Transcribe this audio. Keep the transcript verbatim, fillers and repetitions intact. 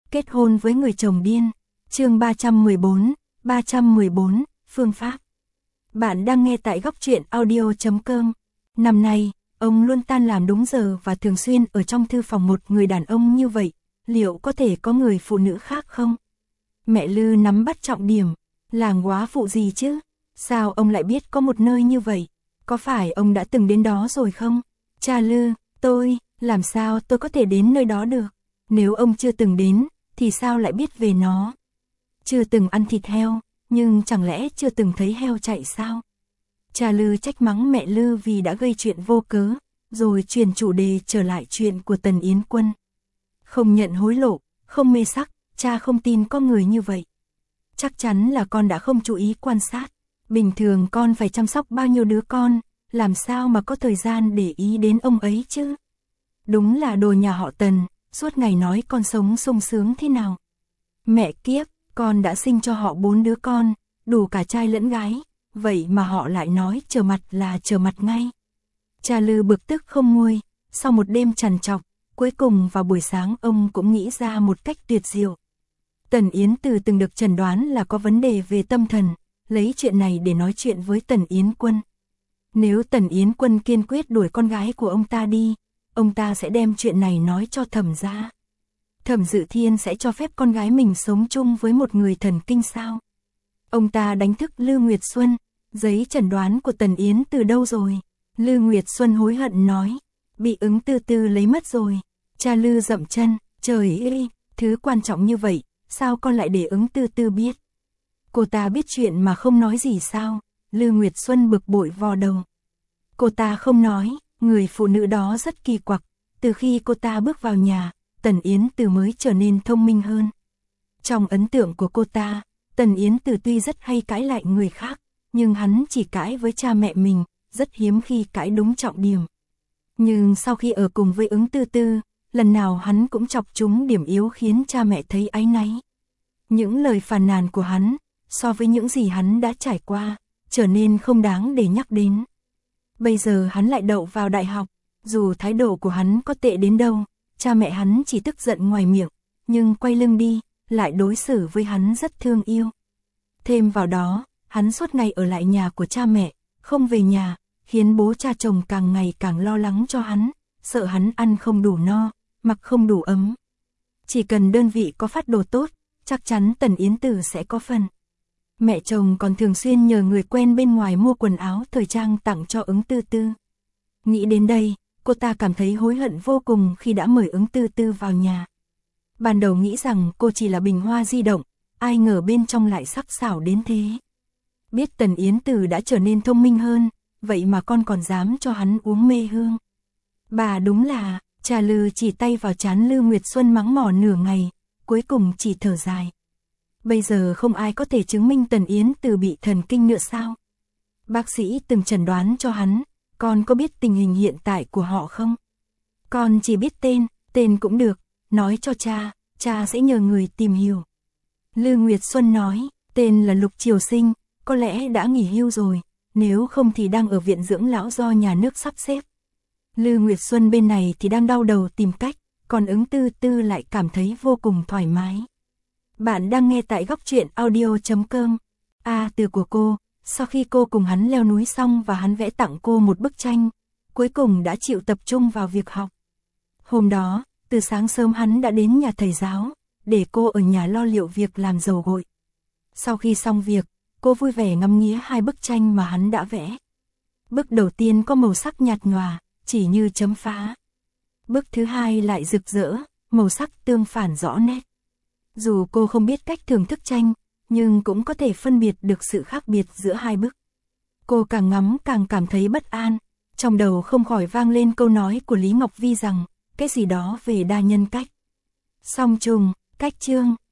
kết hôn với người chồng điên. Chương ba trăm mười bốn, ba trăm mười bốn, phương pháp. Bạn đang nghe tại góc truyện audio chấm com. Năm nay, ông luôn tan làm đúng giờ và thường xuyên ở trong thư phòng một người đàn ông như vậy, liệu có thể có người phụ nữ khác không? Mẹ Lư nắm bắt trọng điểm, làng góa phụ gì chứ? Sao ông lại biết có một nơi như vậy? Có phải ông đã từng đến đó rồi không? Cha Lư, tôi, làm sao tôi có thể đến nơi đó được? Nếu ông chưa từng đến, thì sao lại biết về nó? Chưa từng ăn thịt heo, nhưng chẳng lẽ chưa từng thấy heo chạy sao? Cha Lư trách mắng mẹ Lư vì đã gây chuyện vô cớ, rồi chuyển chủ đề trở lại chuyện của Tần Yến Quân. Không nhận hối lộ, không mê sắc, cha không tin có người như vậy. Chắc chắn là con đã không chú ý quan sát. Bình thường con phải chăm sóc bao nhiêu đứa con, làm sao mà có thời gian để ý đến ông ấy chứ? Đúng là đồ nhà họ Tần, suốt ngày nói con sống sung sướng thế nào. Mẹ kiếp, con đã sinh cho họ bốn đứa con, đủ cả trai lẫn gái, vậy mà họ lại nói trở mặt là trở mặt ngay. Cha Lư bực tức không nguôi, sau một đêm trằn trọc, cuối cùng vào buổi sáng ông cũng nghĩ ra một cách tuyệt diệu. Tần Yến Từ từng được chẩn đoán là có vấn đề về tâm thần, lấy chuyện này để nói chuyện với Tần Yến Quân. Nếu Tần Yến Quân kiên quyết đuổi con gái của ông ta đi, ông ta sẽ đem chuyện này nói cho Thẩm gia. Thẩm Dự Thiên sẽ cho phép con gái mình sống chung với một người thần kinh sao? Ông ta đánh thức Lư Nguyệt Xuân, giấy chẩn đoán của Tần Yến Từ đâu rồi? Lư Nguyệt Xuân hối hận nói, bị Ứng Tư Tư lấy mất rồi. Cha Lư dậm chân, trời ơi, thứ quan trọng như vậy, sao con lại để Ứng Tư Tư biết? Cô ta biết chuyện mà không nói gì sao? Lư Nguyệt Xuân bực bội vò đầu. Cô ta không nói, người phụ nữ đó rất kỳ quặc, từ khi cô ta bước vào nhà, Tần Yến Từ mới trở nên thông minh hơn. Trong ấn tượng của cô ta, Tần Yến Từ tuy rất hay cãi lại người khác, nhưng hắn chỉ cãi với cha mẹ mình, rất hiếm khi cãi đúng trọng điểm. Nhưng sau khi ở cùng với Ứng Tư Tư, lần nào hắn cũng chọc trúng điểm yếu khiến cha mẹ thấy áy náy. Những lời phàn nàn của hắn, so với những gì hắn đã trải qua, trở nên không đáng để nhắc đến. Bây giờ hắn lại đậu vào đại học, dù thái độ của hắn có tệ đến đâu, cha mẹ hắn chỉ tức giận ngoài miệng, nhưng quay lưng đi, lại đối xử với hắn rất thương yêu. Thêm vào đó, hắn suốt ngày ở lại nhà của cha mẹ, không về nhà, khiến bố cha chồng càng ngày càng lo lắng cho hắn, sợ hắn ăn không đủ no, mặc không đủ ấm. Chỉ cần đơn vị có phát đồ tốt, chắc chắn Tần Yến Từ sẽ có phần. Mẹ chồng còn thường xuyên nhờ người quen bên ngoài mua quần áo thời trang tặng cho Ứng Tư Tư. Nghĩ đến đây, cô ta cảm thấy hối hận vô cùng khi đã mời Ứng Tư Tư vào nhà. Ban đầu nghĩ rằng cô chỉ là bình hoa di động, ai ngờ bên trong lại sắc sảo đến thế. Biết Tần Yến Từ đã trở nên thông minh hơn, vậy mà con còn dám cho hắn uống mê hương. Bà đúng là, Cha Lư chỉ tay vào trán Lư Nguyệt Xuân mắng mỏ nửa ngày, cuối cùng chỉ thở dài. Bây giờ không ai có thể chứng minh Tần Yến Từ bị thần kinh nữa sao? Bác sĩ từng chẩn đoán cho hắn, con có biết tình hình hiện tại của họ không? Con chỉ biết tên, tên cũng được, nói cho cha, cha sẽ nhờ người tìm hiểu. Lư Nguyệt Xuân nói, tên là Lục Triều Sinh, có lẽ đã nghỉ hưu rồi, nếu không thì đang ở viện dưỡng lão do nhà nước sắp xếp. Lư Nguyệt Xuân bên này thì đang đau đầu tìm cách, còn Ứng Tư Tư lại cảm thấy vô cùng thoải mái. Bạn đang nghe tại góc truyện audio chấm com. A từ của cô, sau khi cô cùng hắn leo núi xong và hắn vẽ tặng cô một bức tranh, cuối cùng đã chịu tập trung vào việc học. Hôm đó, từ sáng sớm hắn đã đến nhà thầy giáo, để cô ở nhà lo liệu việc làm dầu gội. Sau khi xong việc, cô vui vẻ ngắm nghía hai bức tranh mà hắn đã vẽ. Bức đầu tiên có màu sắc nhạt nhòa, chỉ như chấm phá. Bức thứ hai lại rực rỡ, màu sắc tương phản rõ nét. Dù cô không biết cách thưởng thức tranh, nhưng cũng có thể phân biệt được sự khác biệt giữa hai bức. Cô càng ngắm càng cảm thấy bất an, trong đầu không khỏi vang lên câu nói của Lý Ngọc Vi rằng, cái gì đó về đa nhân cách. Song trùng, cách chương,